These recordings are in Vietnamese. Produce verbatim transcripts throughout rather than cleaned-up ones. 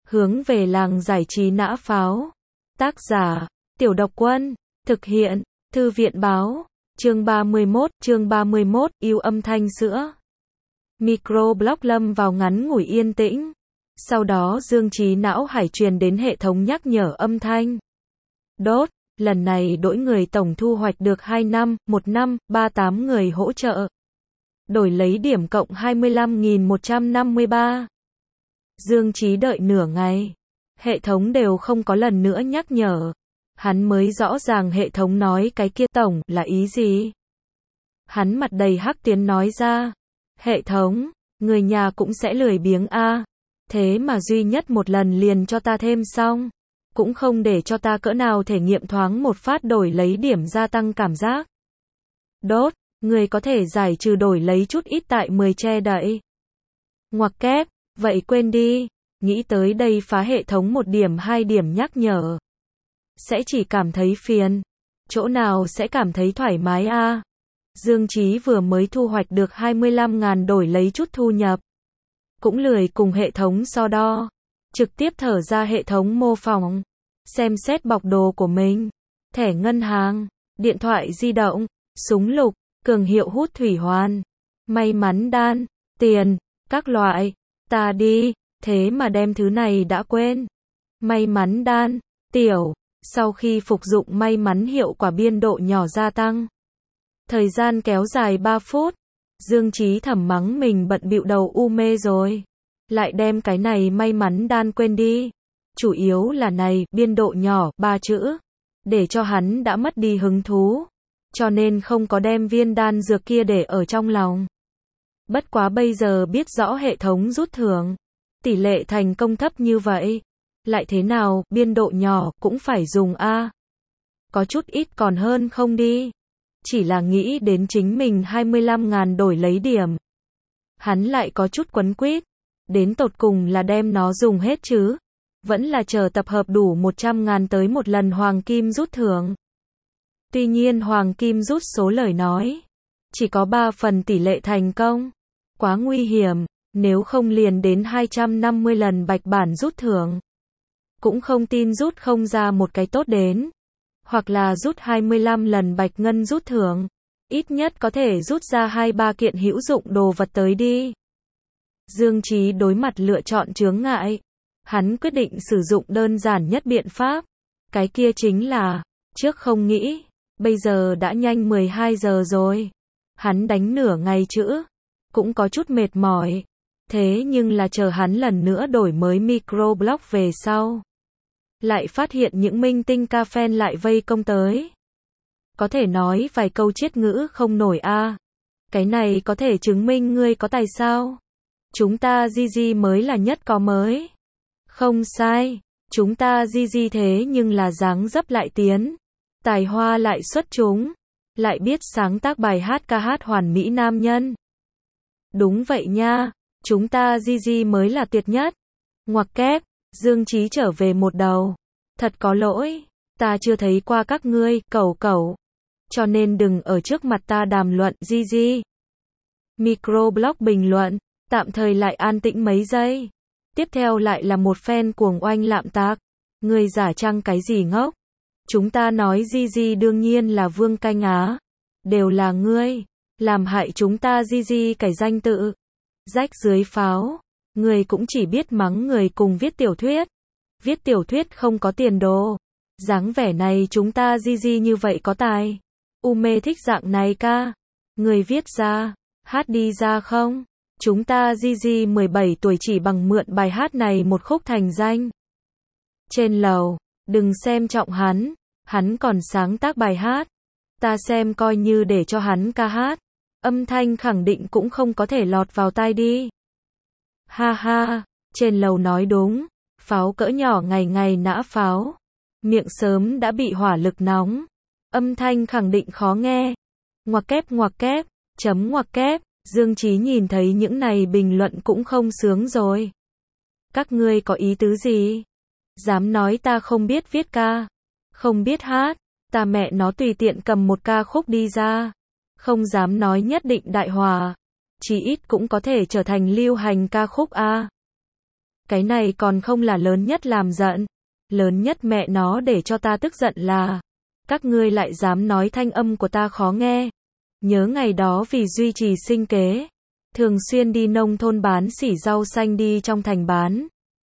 Hướng về làng giải trí nã pháo. Tác giả, Tiểu Độc Quân. Thực hiện, Thư viện báo. Chương ba mươi mốt, chương ba mươi mốt, yêu âm thanh sữa. Microblock lâm vào ngắn ngủi yên tĩnh. Sau đó dương trí não hải truyền đến hệ thống nhắc nhở âm thanh. Đốt, lần này đổi người tổng thu hoạch được hai năm, một năm, ba mươi tám người hỗ trợ. Đổi lấy điểm cộng hai mươi lăm nghìn một trăm năm mươi ba. Dương trí đợi nửa ngày. Hệ thống đều không có lần nữa nhắc nhở. Hắn mới rõ ràng hệ thống nói cái kia tổng là ý gì. Hắn mặt đầy hắc tiến nói ra. Hệ thống, người nhà cũng sẽ lười biếng a. Thế mà duy nhất một lần liền cho ta thêm xong. Cũng không để cho ta cỡ nào thể nghiệm thoáng một phát đổi lấy điểm gia tăng cảm giác. Đốt, người có thể giải trừ đổi lấy chút ít tại mười che đậy. Ngoặc kép, vậy quên đi. Nghĩ tới đây phá hệ thống một điểm hai điểm nhắc nhở. Sẽ chỉ cảm thấy phiền. Chỗ nào sẽ cảm thấy thoải mái a? Dương trí vừa mới thu hoạch được hai mươi lăm ngàn đổi lấy chút thu nhập. Cũng lười cùng hệ thống so đo. Trực tiếp thở ra hệ thống mô phỏng. Xem xét bọc đồ của mình. Thẻ ngân hàng, điện thoại di động, súng lục, cường hiệu hút thủy hoàn, may mắn đan, tiền, các loại. Ta đi, thế mà đem thứ này đã quên. May mắn đan, tiểu, sau khi phục dụng may mắn hiệu quả biên độ nhỏ gia tăng. Thời gian kéo dài ba phút. Dương trí thầm mắng mình bận bịu đầu u mê rồi. Lại đem cái này may mắn đan quên đi. Chủ yếu là này, biên độ nhỏ, ba chữ. Để cho hắn đã mất đi hứng thú. Cho nên không có đem viên đan dược kia để ở trong lòng. Bất quá bây giờ biết rõ hệ thống rút thưởng. Tỷ lệ thành công thấp như vậy. Lại thế nào, biên độ nhỏ, cũng phải dùng A. Có chút ít còn hơn không đi. Chỉ là nghĩ đến chính mình hai mươi lăm ngàn đổi lấy điểm. Hắn lại có chút quấn quýt. Đến tột cùng là đem nó dùng hết chứ. Vẫn là chờ tập hợp đủ một trăm ngàn tới một lần hoàng kim rút thưởng. Tuy nhiên hoàng kim rút số lời nói. Chỉ có ba phần tỷ lệ thành công. Quá nguy hiểm. Nếu không liền đến hai trăm năm mươi lần bạch bản rút thưởng. Cũng không tin rút không ra một cái tốt đến. Hoặc là rút hai mươi lăm lần bạch ngân rút thưởng. Ít nhất có thể rút ra hai ba kiện hữu dụng đồ vật tới đi. Dương trí đối mặt lựa chọn chướng ngại. Hắn quyết định sử dụng đơn giản nhất biện pháp. Cái kia chính là, trước không nghĩ, bây giờ đã nhanh mười hai giờ rồi. Hắn đánh nửa ngày chữ. Cũng có chút mệt mỏi. Thế nhưng là chờ hắn lần nữa đổi mới microblock về sau. Lại phát hiện những minh tinh ca fan lại vây công tới. Có thể nói vài câu chiết ngữ không nổi a. À. Cái này có thể chứng minh ngươi có tài sao? Chúng ta Gigi mới là nhất có mới. Không sai, chúng ta Gigi thế nhưng là dáng dấp lại tiến. Tài hoa lại xuất chúng. Lại biết sáng tác bài hát ca hát hoàn mỹ nam nhân. Đúng vậy nha, chúng ta Gigi mới là tuyệt nhất. Ngoặc kép, Dương trí trở về một đầu. Thật có lỗi, ta chưa thấy qua các ngươi, cẩu cẩu. Cho nên đừng ở trước mặt ta đàm luận Gigi. Microblock bình luận, tạm thời lại an tĩnh mấy giây. Tiếp theo lại là một fan cuồng oanh lạm tạc. Ngươi giả trăng cái gì ngốc? Chúng ta nói Gigi đương nhiên là Vương Canh Á. Đều là ngươi. Làm hại chúng ta Gigi cái danh tự. Rách dưới pháo. Người cũng chỉ biết mắng người cùng viết tiểu thuyết. Viết tiểu thuyết không có tiền đồ. Dáng vẻ này chúng ta Gigi như vậy có tài. U mê thích dạng này ca. Người viết ra. Hát đi ra không? Chúng ta Gigi mười bảy tuổi chỉ bằng mượn bài hát này một khúc thành danh. Trên lầu. Đừng xem trọng hắn. Hắn còn sáng tác bài hát. Ta xem coi như để cho hắn ca hát. Âm thanh khẳng định cũng không có thể lọt vào tai đi. Ha ha, trên lầu nói đúng. Pháo cỡ nhỏ ngày ngày nã pháo. Miệng sớm đã bị hỏa lực nóng. Âm thanh khẳng định khó nghe. Ngoặc kép ngoặc kép, chấm ngoặc kép. Dương trí nhìn thấy những này bình luận cũng không sướng rồi. Các ngươi có ý tứ gì? Dám nói ta không biết viết ca. Không biết hát. Ta mẹ nó tùy tiện cầm một ca khúc đi ra. Không dám nói nhất định đại hòa. Chỉ ít cũng có thể trở thành lưu hành ca khúc a. Cái này còn không là lớn nhất làm giận. Lớn nhất mẹ nó để cho ta tức giận là các ngươi lại dám nói thanh âm của ta khó nghe. Nhớ ngày đó vì duy trì sinh kế, thường xuyên đi nông thôn bán xỉ rau xanh đi trong thành bán.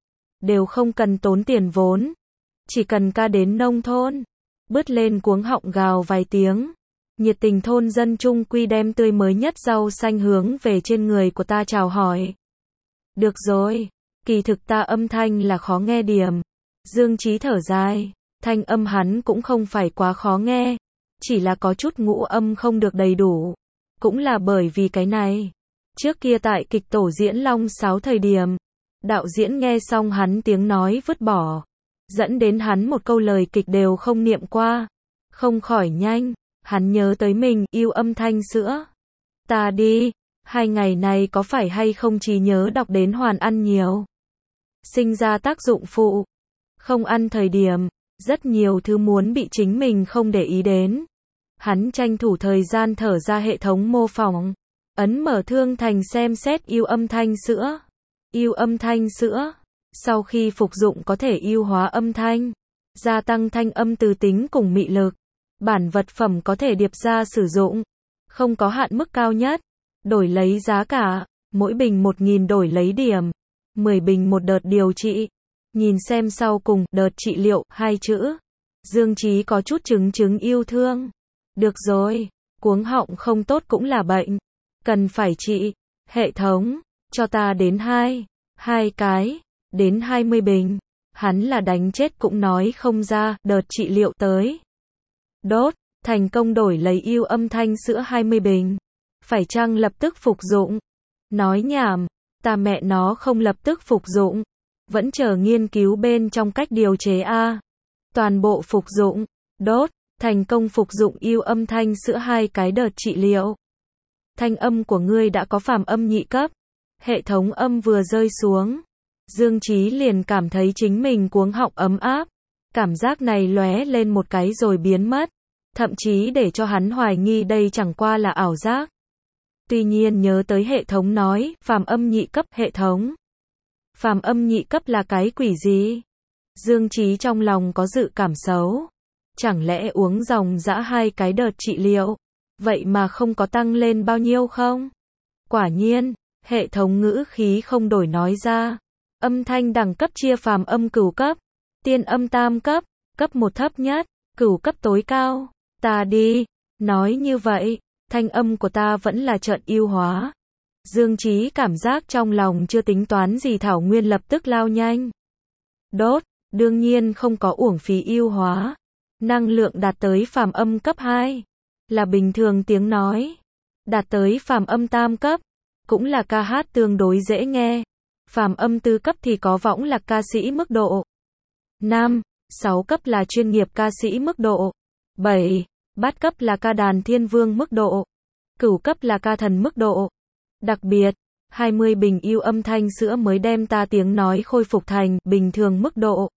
Đều không cần tốn tiền vốn. Chỉ cần ca đến nông thôn, bứt lên cuống họng gào vài tiếng. Nhiệt tình thôn dân chung quy đem tươi mới nhất rau xanh hướng về trên người của ta chào hỏi. Được rồi, kỳ thực ta âm thanh là khó nghe điểm. Dương Chí thở dài, thanh âm hắn cũng không phải quá khó nghe, chỉ là có chút ngũ âm không được đầy đủ. Cũng là bởi vì cái này. Trước kia tại kịch tổ diễn Long Sáo thời điểm, đạo diễn nghe xong hắn tiếng nói vứt bỏ, dẫn đến hắn một câu lời kịch đều không niệm qua. Không khỏi nhanh, hắn nhớ tới mình yêu âm thanh sữa. Ta đi, hai ngày này có phải hay không trí nhớ đọc đến hoàn ăn nhiều. Sinh ra tác dụng phụ. Không ăn thời điểm, rất nhiều thứ muốn bị chính mình không để ý đến. Hắn tranh thủ thời gian thở ra hệ thống mô phỏng. Ấn mở Thương Thành xem xét yêu âm thanh sữa. Yêu âm thanh sữa. Sau khi phục dụng có thể yêu hóa âm thanh, gia tăng thanh âm từ tính cùng mị lực. Bản vật phẩm có thể điệp ra sử dụng. Không có hạn mức cao nhất. Đổi lấy giá cả. Mỗi bình một nghìn đổi lấy điểm. mười bình một đợt điều trị. Nhìn xem sau cùng, đợt trị liệu, hai chữ. Dương Chí có chút chứng chứng yêu thương. Được rồi, cuống họng không tốt cũng là bệnh. Cần phải trị. Hệ thống, cho ta đến hai. Hai cái. Đến hai mươi bình. Hắn là đánh chết cũng nói không ra, đợt trị liệu tới. Đốt, thành công đổi lấy yêu âm thanh sữa hai mươi bình. Phải chăng lập tức phục dụng? Nói nhảm, ta mẹ nó không lập tức phục dụng. Vẫn chờ nghiên cứu bên trong cách điều chế A. Toàn bộ phục dụng. Đốt, thành công phục dụng yêu âm thanh sữa hai cái đợt trị liệu. Thanh âm của ngươi đã có phàm âm nhị cấp. Hệ thống âm vừa rơi xuống. Dương Chí liền cảm thấy chính mình cuống họng ấm áp. Cảm giác này lóe lên một cái rồi biến mất. Thậm chí để cho hắn hoài nghi đây chẳng qua là ảo giác. Tuy nhiên nhớ tới hệ thống nói, phàm âm nhị cấp hệ thống. Phàm âm nhị cấp là cái quỷ gì? Dương Chí trong lòng có dự cảm xấu. Chẳng lẽ uống dòng dã hai cái đợt trị liệu, vậy mà không có tăng lên bao nhiêu không? Quả nhiên, hệ thống ngữ khí không đổi nói ra. Âm thanh đẳng cấp chia phàm âm cửu cấp, tiên âm tam cấp, cấp một thấp nhất, cửu cấp tối cao. Ta đi, nói như vậy, thanh âm của ta vẫn là trận yêu hóa. Dương Chí cảm giác trong lòng chưa tính toán gì thảo nguyên lập tức lao nhanh. Đốt, đương nhiên không có uổng phí yêu hóa. Năng lượng đạt tới phàm âm cấp hai, là bình thường tiếng nói. Đạt tới phàm âm tam cấp, cũng là ca hát tương đối dễ nghe. Phàm âm tứ cấp thì có võng lạc ca sĩ mức độ. năm, sáu cấp là chuyên nghiệp ca sĩ mức độ. bảy, bát cấp là ca đàn thiên vương mức độ. Cửu cấp là ca thần mức độ. Đặc biệt, hai mươi bình yêu âm thanh sữa mới đem ta tiếng nói khôi phục thành bình thường mức độ.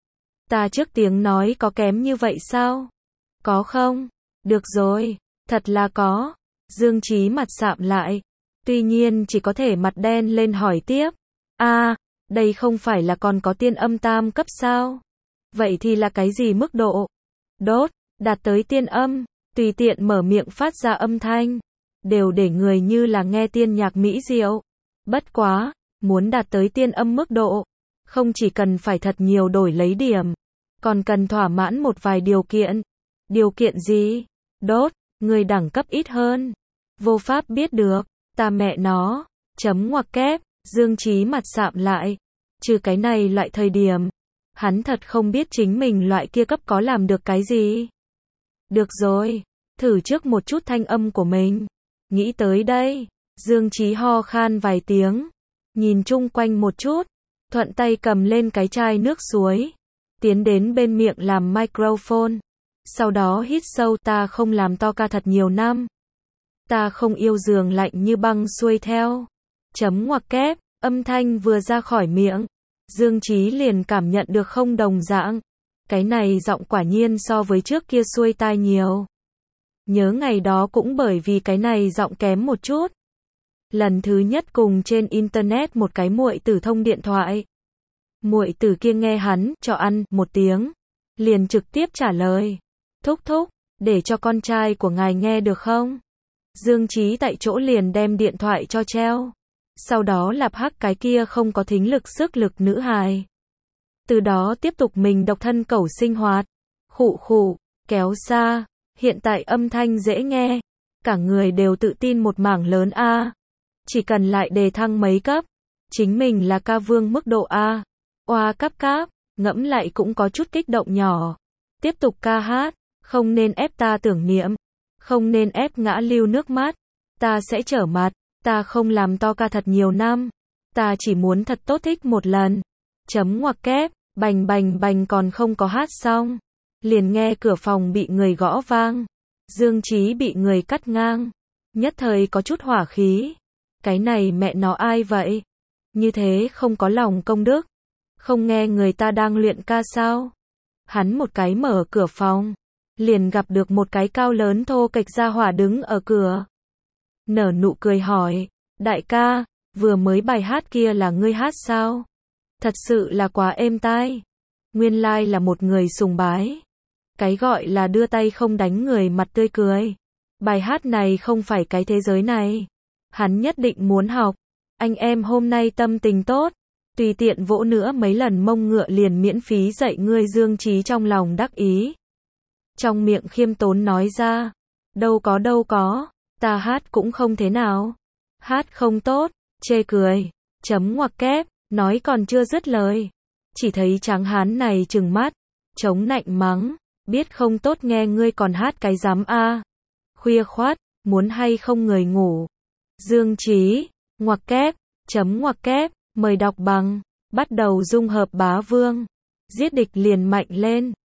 Ta trước tiếng nói có kém như vậy sao? Có không? Được rồi, thật là có. Dương Chí mặt sạm lại. Tuy nhiên chỉ có thể mặt đen lên hỏi tiếp. A, à, đây không phải là còn có tiên âm tam cấp sao? Vậy thì là cái gì mức độ? Đốt, đạt tới tiên âm, tùy tiện mở miệng phát ra âm thanh. Đều để người như là nghe tiên nhạc mỹ diệu. Bất quá, muốn đạt tới tiên âm mức độ, không chỉ cần phải thật nhiều đổi lấy điểm, còn cần thỏa mãn một vài điều kiện. Điều kiện gì? Đốt, người đẳng cấp ít hơn. Vô pháp biết được, ta mẹ nó, chấm ngoặc kép, Dương Chí mặt sạm lại. Trừ cái này loại thời điểm, hắn thật không biết chính mình loại kia cấp có làm được cái gì. Được rồi, thử trước một chút thanh âm của mình. Nghĩ tới đây, Dương Chí ho khan vài tiếng, nhìn chung quanh một chút, thuận tay cầm lên cái chai nước suối, tiến đến bên miệng làm microphone. Sau đó hít sâu, ta không làm to ca thật nhiều năm. Ta không yêu giường lạnh như băng xuôi theo. Chấm ngoặc kép, âm thanh vừa ra khỏi miệng, Dương Chí liền cảm nhận được không đồng dạng. Cái này giọng quả nhiên so với trước kia xuôi tai nhiều. Nhớ ngày đó cũng bởi vì cái này giọng kém một chút. Lần thứ nhất cùng trên internet một cái muội tử thông điện thoại. Muội tử kia nghe hắn cho ăn một tiếng, liền trực tiếp trả lời, thúc thúc, để cho con trai của ngài nghe được không? Dương Chí tại chỗ liền đem điện thoại cho treo. Sau đó lạp hắc cái kia không có thính lực sức lực nữ hài. Từ đó tiếp tục mình độc thân cẩu sinh hoạt. Khụ khụ, kéo xa, hiện tại âm thanh dễ nghe. Cả người đều tự tin một mảng lớn A. Chỉ cần lại đề thăng mấy cấp. Chính mình là ca vương mức độ A. Oa cáp cáp, ngẫm lại cũng có chút kích động nhỏ. Tiếp tục ca hát, không nên ép ta tưởng niệm. Không nên ép ngã lưu nước mắt. Ta sẽ trở mặt. Ta không làm to ca thật nhiều năm. Ta chỉ muốn thật tốt thích một lần. Chấm ngoặc kép, bành bành bành còn không có hát xong. Liền nghe cửa phòng bị người gõ vang. Dương Chí bị người cắt ngang. Nhất thời có chút hỏa khí. Cái này mẹ nó ai vậy? Như thế không có lòng công đức. Không nghe người ta đang luyện ca sao? Hắn một cái mở cửa phòng. Liền gặp được một cái cao lớn thô kệch gia hỏa đứng ở cửa. Nở nụ cười hỏi, đại ca, vừa mới bài hát kia là ngươi hát sao? Thật sự là quá êm tai. Nguyên lai là một người sùng bái. Cái gọi là đưa tay không đánh người mặt tươi cười. Bài hát này không phải cái thế giới này. Hắn nhất định muốn học. Anh em hôm nay tâm tình tốt. Tùy tiện vỗ nữa mấy lần mông ngựa liền miễn phí dạy ngươi. Dương Chí trong lòng đắc ý. Trong miệng khiêm tốn nói ra. Đâu có đâu có. Ta hát cũng không thế nào. Hát không tốt. Chê cười. Chấm ngoặc kép. Nói còn chưa dứt lời. Chỉ thấy tráng hán này trừng mắt. Chống nạnh mắng. Biết không tốt nghe ngươi còn hát cái dám a. Khuya khoát. Muốn hay không người ngủ. Dương Chí. Ngoặc kép. Chấm ngoặc kép. Mời đọc bằng. Bắt đầu dung hợp bá vương. Giết địch liền mạnh lên.